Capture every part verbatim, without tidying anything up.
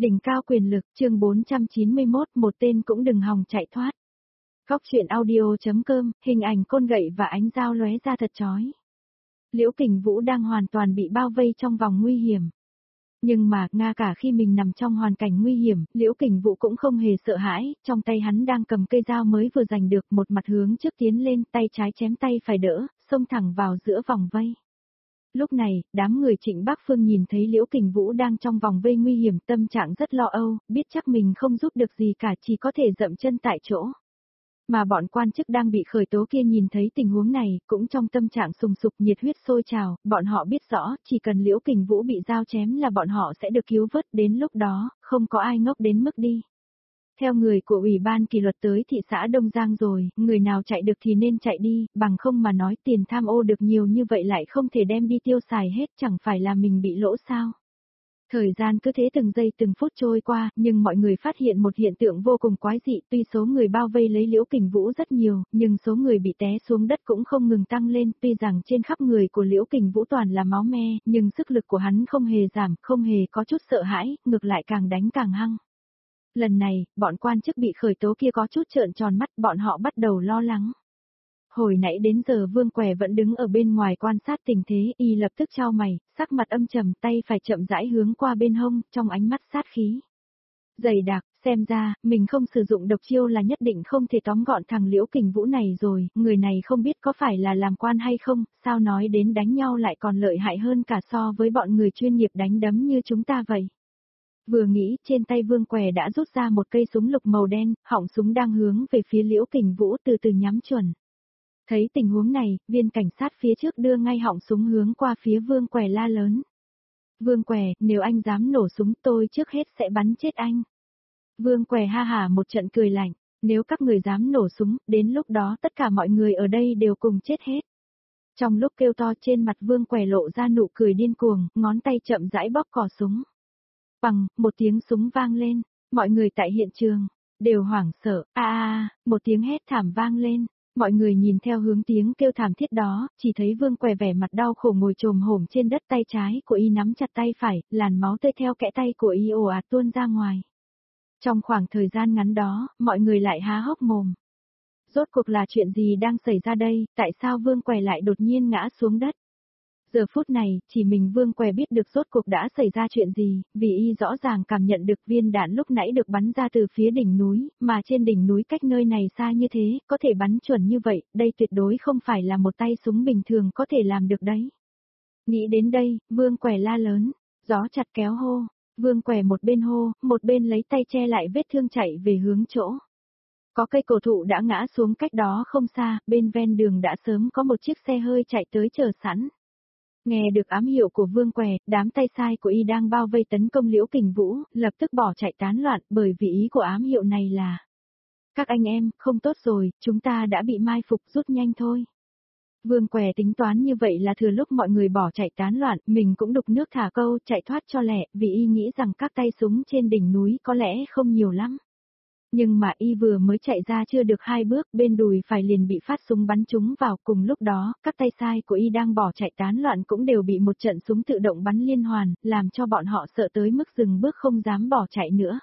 Đỉnh cao quyền lực, chương bốn trăm chín mươi mốt, một tên cũng đừng hòng chạy thoát. Góc truyện audio.com, hình ảnh côn gậy và ánh dao lóe ra thật chói. Liễu Kình Vũ đang hoàn toàn bị bao vây trong vòng nguy hiểm. Nhưng mà, ngay cả khi mình nằm trong hoàn cảnh nguy hiểm, Liễu Kình Vũ cũng không hề sợ hãi, trong tay hắn đang cầm cây dao mới vừa giành được, một mặt hướng trước tiến lên, tay trái chém tay phải đỡ, xông thẳng vào giữa vòng vây. Lúc này, đám người Trịnh Bác Phương nhìn thấy Liễu Kình Vũ đang trong vòng vây nguy hiểm, tâm trạng rất lo âu, biết chắc mình không giúp được gì cả, chỉ có thể dậm chân tại chỗ. Mà bọn quan chức đang bị khởi tố kia nhìn thấy tình huống này, cũng trong tâm trạng sùng sục nhiệt huyết sôi trào, bọn họ biết rõ, chỉ cần Liễu Kình Vũ bị dao chém là bọn họ sẽ được cứu vớt, đến lúc đó, không có ai ngốc đến mức đi. Theo người của Ủy ban kỷ luật tới thị xã Đông Giang rồi, người nào chạy được thì nên chạy đi, bằng không mà nói tiền tham ô được nhiều như vậy lại không thể đem đi tiêu xài hết, chẳng phải là mình bị lỗ sao. Thời gian cứ thế từng giây từng phút trôi qua, nhưng mọi người phát hiện một hiện tượng vô cùng quái dị, tuy số người bao vây lấy Liễu Kình Vũ rất nhiều, nhưng số người bị té xuống đất cũng không ngừng tăng lên, tuy rằng trên khắp người của Liễu Kình Vũ toàn là máu me, nhưng sức lực của hắn không hề giảm, không hề có chút sợ hãi, ngược lại càng đánh càng hăng. Lần này, bọn quan chức bị khởi tố kia có chút trợn tròn mắt, bọn họ bắt đầu lo lắng. Hồi nãy đến giờ Vương Què vẫn đứng ở bên ngoài quan sát tình thế, y lập tức chau mày, sắc mặt âm trầm, tay phải chậm rãi hướng qua bên hông, trong ánh mắt sát khí. Dày đặc, xem ra, mình không sử dụng độc chiêu là nhất định không thể tóm gọn thằng Liễu Kình Vũ này rồi, người này không biết có phải là làm quan hay không, sao nói đến đánh nhau lại còn lợi hại hơn cả so với bọn người chuyên nghiệp đánh đấm như chúng ta vậy. Vừa nghĩ, trên tay Vương Què đã rút ra một cây súng lục màu đen, họng súng đang hướng về phía Liễu Kình Vũ từ từ nhắm chuẩn. Thấy tình huống này, viên cảnh sát phía trước đưa ngay họng súng hướng qua phía Vương Què la lớn. Vương Què, nếu anh dám nổ súng tôi trước hết sẽ bắn chết anh. Vương Què ha hả một trận cười lạnh, nếu các người dám nổ súng, đến lúc đó tất cả mọi người ở đây đều cùng chết hết. Trong lúc kêu to trên mặt Vương Què lộ ra nụ cười điên cuồng, ngón tay chậm rãi bóp cò súng. Bằng, một tiếng súng vang lên, mọi người tại hiện trường, đều hoảng sợ, a a, một tiếng hét thảm vang lên. Mọi người nhìn theo hướng tiếng kêu thảm thiết đó, chỉ thấy Vương Què vẻ mặt đau khổ ngồi chồm hổm trên đất, tay trái của y nắm chặt tay phải, làn máu tươi theo kẽ tay của y ồ ạt tuôn ra ngoài. Trong khoảng thời gian ngắn đó, mọi người lại há hốc mồm. Rốt cuộc là chuyện gì đang xảy ra đây, tại sao Vương Què lại đột nhiên ngã xuống đất? Giờ phút này, chỉ mình Vương Què biết được rốt cuộc đã xảy ra chuyện gì, vì y rõ ràng cảm nhận được viên đạn lúc nãy được bắn ra từ phía đỉnh núi, mà trên đỉnh núi cách nơi này xa như thế, có thể bắn chuẩn như vậy, đây tuyệt đối không phải là một tay súng bình thường có thể làm được đấy. Nghĩ đến đây, Vương Què la lớn, gió chặt kéo hô, Vương Què một bên hô, một bên lấy tay che lại vết thương chạy về hướng chỗ. Có cây cổ thụ đã ngã xuống cách đó không xa, bên ven đường đã sớm có một chiếc xe hơi chạy tới chờ sẵn. Nghe được ám hiệu của Vương Què, đám tay sai của y đang bao vây tấn công Liễu Kình Vũ, lập tức bỏ chạy tán loạn, bởi vì ý của ám hiệu này là: các anh em, không tốt rồi, chúng ta đã bị mai phục, rút nhanh thôi. Vương Què tính toán như vậy là thừa lúc mọi người bỏ chạy tán loạn, mình cũng đục nước thả câu, chạy thoát cho lẹ, vì y nghĩ rằng các tay súng trên đỉnh núi có lẽ không nhiều lắm. Nhưng mà y vừa mới chạy ra chưa được hai bước, bên đùi phải liền bị phát súng bắn trúng vào, cùng lúc đó, các tay sai của y đang bỏ chạy tán loạn cũng đều bị một trận súng tự động bắn liên hoàn, làm cho bọn họ sợ tới mức dừng bước không dám bỏ chạy nữa.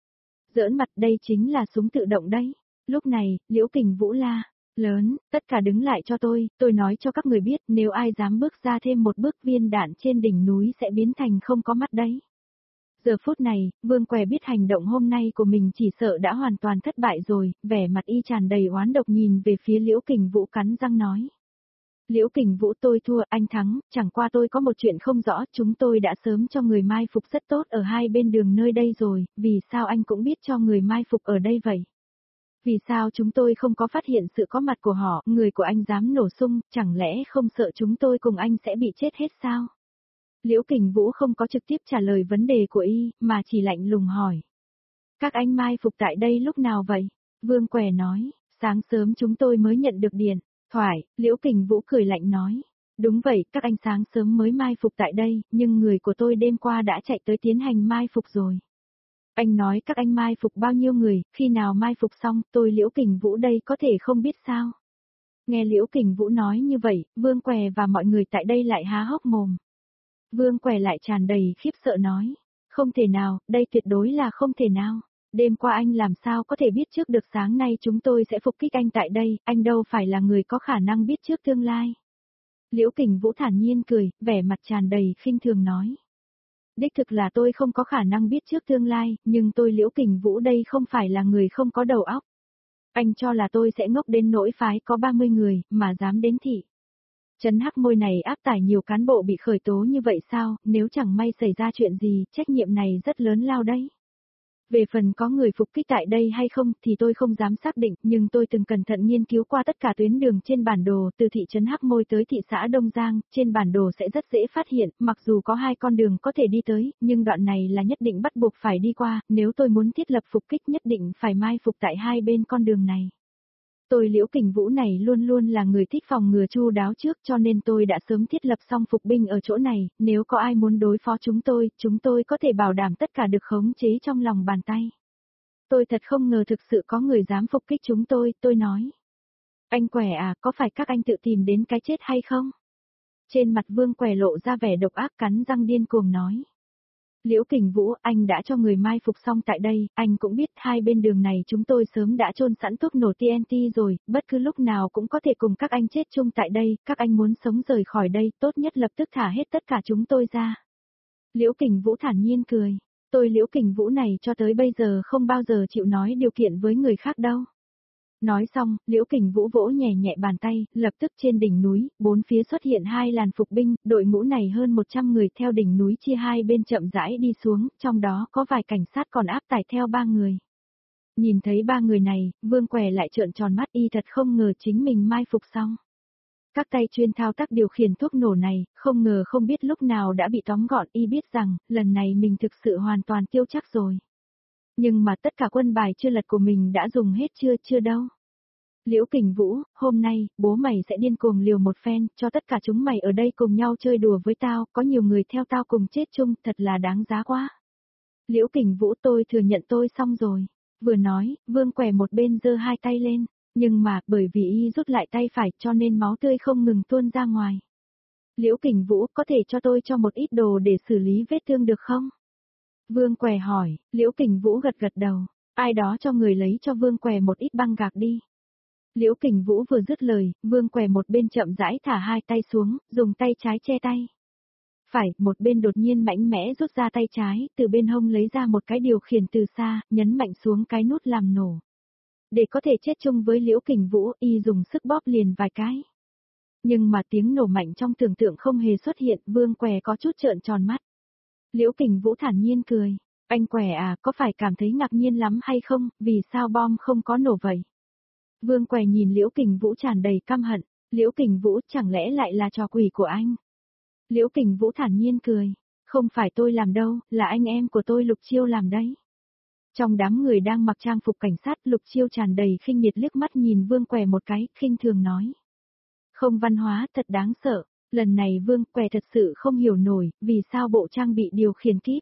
Giỡn mặt, đây chính là súng tự động đấy. Lúc này, Liễu Kình Vũ la lớn, tất cả đứng lại cho tôi, tôi nói cho các người biết, nếu ai dám bước ra thêm một bước viên đạn trên đỉnh núi sẽ biến thành không có mắt đấy. Giờ phút này, Vương Què biết hành động hôm nay của mình chỉ sợ đã hoàn toàn thất bại rồi, vẻ mặt y tràn đầy oán độc nhìn về phía Liễu Kình Vũ cắn răng nói. Liễu Kình Vũ, tôi thua, anh thắng, chẳng qua tôi có một chuyện không rõ, chúng tôi đã sớm cho người mai phục rất tốt ở hai bên đường nơi đây rồi, vì sao anh cũng biết cho người mai phục ở đây vậy? Vì sao chúng tôi không có phát hiện sự có mặt của họ, người của anh dám nổ sung, chẳng lẽ không sợ chúng tôi cùng anh sẽ bị chết hết sao? Liễu Kình Vũ không có trực tiếp trả lời vấn đề của y, mà chỉ lạnh lùng hỏi. Các anh mai phục tại đây lúc nào vậy? Vương Què nói, sáng sớm chúng tôi mới nhận được điện thoại. Liễu Kình Vũ cười lạnh nói. Đúng vậy, các anh sáng sớm mới mai phục tại đây, nhưng người của tôi đêm qua đã chạy tới tiến hành mai phục rồi. Anh nói các anh mai phục bao nhiêu người, khi nào mai phục xong, tôi Liễu Kình Vũ đây có thể không biết sao? Nghe Liễu Kình Vũ nói như vậy, Vương Què và mọi người tại đây lại há hốc mồm. Vương Què lại tràn đầy khiếp sợ nói, Không thể nào, đây tuyệt đối là không thể nào. Đêm qua anh làm sao có thể biết trước được sáng nay chúng tôi sẽ phục kích anh tại đây, anh đâu phải là người có khả năng biết trước tương lai. Liễu Kình Vũ thản nhiên cười, vẻ mặt tràn đầy khinh thường nói. Đích thực là tôi không có khả năng biết trước tương lai, nhưng tôi Liễu Kình Vũ đây không phải là người không có đầu óc. Anh cho là tôi sẽ ngốc đến nỗi phái có ba mươi người, mà dám đến thị. Trấn Hắc Môi này áp tải nhiều cán bộ bị khởi tố như vậy sao, nếu chẳng may xảy ra chuyện gì, trách nhiệm này rất lớn lao đấy. Về phần có người phục kích tại đây hay không thì tôi không dám xác định, nhưng tôi từng cẩn thận nghiên cứu qua tất cả tuyến đường trên bản đồ, từ thị trấn Hắc Môi tới thị xã Đông Giang, trên bản đồ sẽ rất dễ phát hiện, mặc dù có hai con đường có thể đi tới, nhưng đoạn này là nhất định bắt buộc phải đi qua, nếu tôi muốn thiết lập phục kích nhất định phải mai phục tại hai bên con đường này. Tôi Liễu Kình Vũ này luôn luôn là người thích phòng ngừa chu đáo trước cho nên tôi đã sớm thiết lập xong phục binh ở chỗ này, nếu có ai muốn đối phó chúng tôi, chúng tôi có thể bảo đảm tất cả được khống chế trong lòng bàn tay. Tôi thật không ngờ thực sự có người dám phục kích chúng tôi, tôi nói. Anh Quẻ à, có phải các anh tự tìm đến cái chết hay không? Trên mặt Vương Quẻ lộ ra vẻ độc ác cắn răng điên cuồng nói. Liễu Kình Vũ, anh đã cho người mai phục xong tại đây, anh cũng biết hai bên đường này chúng tôi sớm đã chôn sẵn thuốc nổ tê en tê rồi, bất cứ lúc nào cũng có thể cùng các anh chết chung tại đây, các anh muốn sống rời khỏi đây, tốt nhất lập tức thả hết tất cả chúng tôi ra. Liễu Kình Vũ thản nhiên cười, tôi Liễu Kình Vũ này cho tới bây giờ không bao giờ chịu nói điều kiện với người khác đâu. Nói xong, Liễu Kình Vũ vỗ nhẹ nhẹ bàn tay, lập tức trên đỉnh núi, bốn phía xuất hiện hai làn phục binh, đội ngũ này hơn một trăm người theo đỉnh núi chia hai bên chậm rãi đi xuống, trong đó có vài cảnh sát còn áp tải theo ba người. Nhìn thấy ba người này, Vương Quẻ lại trợn tròn mắt y thật không ngờ chính mình mai phục xong. Các tay chuyên thao tác điều khiển thuốc nổ này, không ngờ không biết lúc nào đã bị tóm gọn y biết rằng, lần này mình thực sự hoàn toàn tiêu chắc rồi. Nhưng mà tất cả quân bài chưa lật của mình đã dùng hết chưa chưa đâu. Liễu Kình Vũ, hôm nay, bố mày sẽ điên cuồng liều một phen, cho tất cả chúng mày ở đây cùng nhau chơi đùa với tao, có nhiều người theo tao cùng chết chung, thật là đáng giá quá. Liễu Kình Vũ tôi thừa nhận tôi xong rồi. Vừa nói, Vương Quẻ một bên giơ hai tay lên, nhưng mà, bởi vì y rút lại tay phải cho nên máu tươi không ngừng tuôn ra ngoài. Liễu Kình Vũ, có thể cho tôi cho một ít đồ để xử lý vết thương được không? Vương Quẻ hỏi, Liễu Kình Vũ gật gật đầu, ai đó cho người lấy cho Vương Quẻ một ít băng gạc đi. Liễu Kình Vũ vừa dứt lời, Vương Quẻ một bên chậm rãi thả hai tay xuống, dùng tay trái che tay. Phải, một bên đột nhiên mạnh mẽ rút ra tay trái, từ bên hông lấy ra một cái điều khiển từ xa, nhấn mạnh xuống cái nút làm nổ. Để có thể chết chung với Liễu Kình Vũ, y dùng sức bóp liền vài cái. Nhưng mà tiếng nổ mạnh trong tưởng tượng không hề xuất hiện, Vương Quẻ có chút trợn tròn mắt. Liễu Kình Vũ thản nhiên cười, anh Quẻ à, có phải cảm thấy ngạc nhiên lắm hay không, vì sao bom không có nổ vậy? Vương Quẻ nhìn Liễu Kình Vũ tràn đầy căm hận, Liễu Kình Vũ chẳng lẽ lại là trò quỷ của anh? Liễu Kình Vũ thản nhiên cười, không phải tôi làm đâu, là anh em của tôi Lục Chiêu làm đấy. Trong đám người đang mặc trang phục cảnh sát, Lục Chiêu tràn đầy khinh miệt liếc mắt nhìn Vương Quẻ một cái, khinh thường nói. Không văn hóa, thật đáng sợ, lần này Vương Quẻ thật sự không hiểu nổi, vì sao bộ trang bị điều khiển kíp.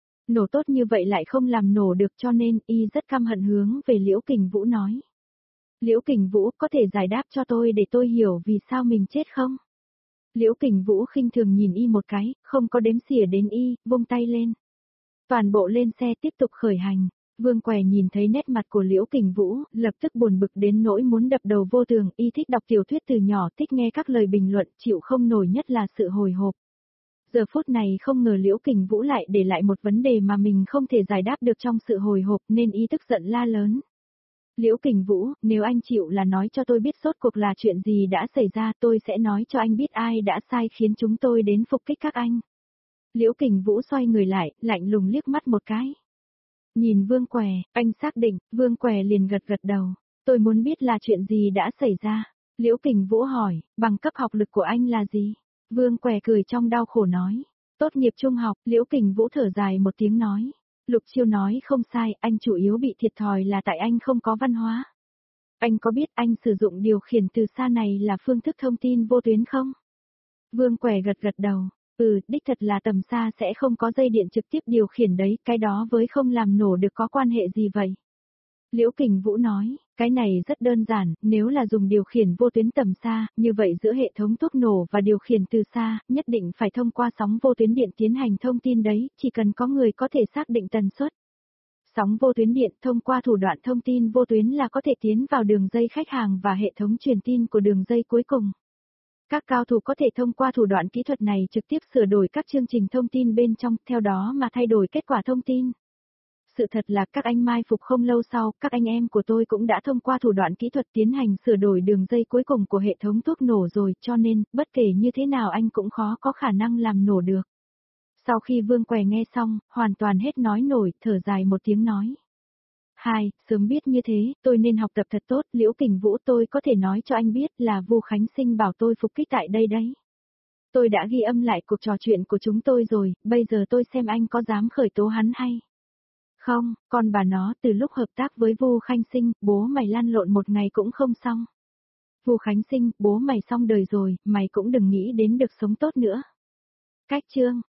Nổ tốt như vậy lại không làm nổ được cho nên y rất căm hận hướng về Liễu Kình Vũ nói. Liễu Kình Vũ có thể giải đáp cho tôi để tôi hiểu vì sao mình chết không? Liễu Kình Vũ khinh thường nhìn y một cái, không có đếm xỉa đến y, vung tay lên. Toàn bộ lên xe tiếp tục khởi hành. Vương Quẻ nhìn thấy nét mặt của Liễu Kình Vũ, lập tức buồn bực đến nỗi muốn đập đầu vô tường, y thích đọc tiểu thuyết từ nhỏ, thích nghe các lời bình luận, chịu không nổi nhất là sự hồi hộp. Giờ phút này không ngờ Liễu Kình Vũ lại để lại một vấn đề mà mình không thể giải đáp được trong sự hồi hộp nên y tức giận la lớn. Liễu Kình Vũ, nếu anh chịu là nói cho tôi biết rốt cuộc là chuyện gì đã xảy ra, tôi sẽ nói cho anh biết ai đã sai khiến chúng tôi đến phục kích các anh. Liễu Kình Vũ xoay người lại, lạnh lùng liếc mắt một cái. Nhìn Vương Quẻ, anh xác định, Vương Quẻ liền gật gật đầu. Tôi muốn biết là chuyện gì đã xảy ra. Liễu Kình Vũ hỏi, bằng cấp học lực của anh là gì? Vương Quẻ cười trong đau khổ nói. Tốt nghiệp trung học, Liễu Kình Vũ thở dài một tiếng nói. Lục Chiêu nói không sai, anh chủ yếu bị thiệt thòi là tại anh không có văn hóa. Anh có biết anh sử dụng điều khiển từ xa này là phương thức thông tin vô tuyến không? Vương Quẻ gật gật đầu. Ừ, đích thật là tầm xa sẽ không có dây điện trực tiếp điều khiển đấy, cái đó với không làm nổ được có quan hệ gì vậy? Liễu Kình Vũ nói, Cái này rất đơn giản, nếu là dùng điều khiển vô tuyến tầm xa, như vậy giữa hệ thống thuốc nổ và điều khiển từ xa, nhất định phải thông qua sóng vô tuyến điện tiến hành thông tin đấy, chỉ cần có người có thể xác định tần suất. Sóng vô tuyến điện thông qua thủ đoạn thông tin vô tuyến là có thể tiến vào đường dây khách hàng và hệ thống truyền tin của đường dây cuối cùng. Các cao thủ có thể thông qua thủ đoạn kỹ thuật này trực tiếp sửa đổi các chương trình thông tin bên trong, theo đó mà thay đổi kết quả thông tin. Sự thật là các anh mai phục không lâu sau, các anh em của tôi cũng đã thông qua thủ đoạn kỹ thuật tiến hành sửa đổi đường dây cuối cùng của hệ thống thuốc nổ rồi, cho nên, bất kể như thế nào anh cũng khó có khả năng làm nổ được. Sau khi Vương Què nghe xong, hoàn toàn hết nói nổi, thở dài một tiếng nói. Hai, sớm biết như thế, tôi nên học tập thật tốt, Liễu Kình Vũ tôi có thể nói cho anh biết là Vu Khánh Sinh bảo tôi phục kích tại đây đấy. Tôi đã ghi âm lại cuộc trò chuyện của chúng tôi rồi, bây giờ tôi xem anh có dám khởi tố hắn hay. Không, con bà nó từ lúc hợp tác với Vu Khánh Sinh, bố mày lăn lộn một ngày cũng không xong. Vu Khánh Sinh, bố mày xong đời rồi, mày cũng đừng nghĩ đến được sống tốt nữa. Cách chương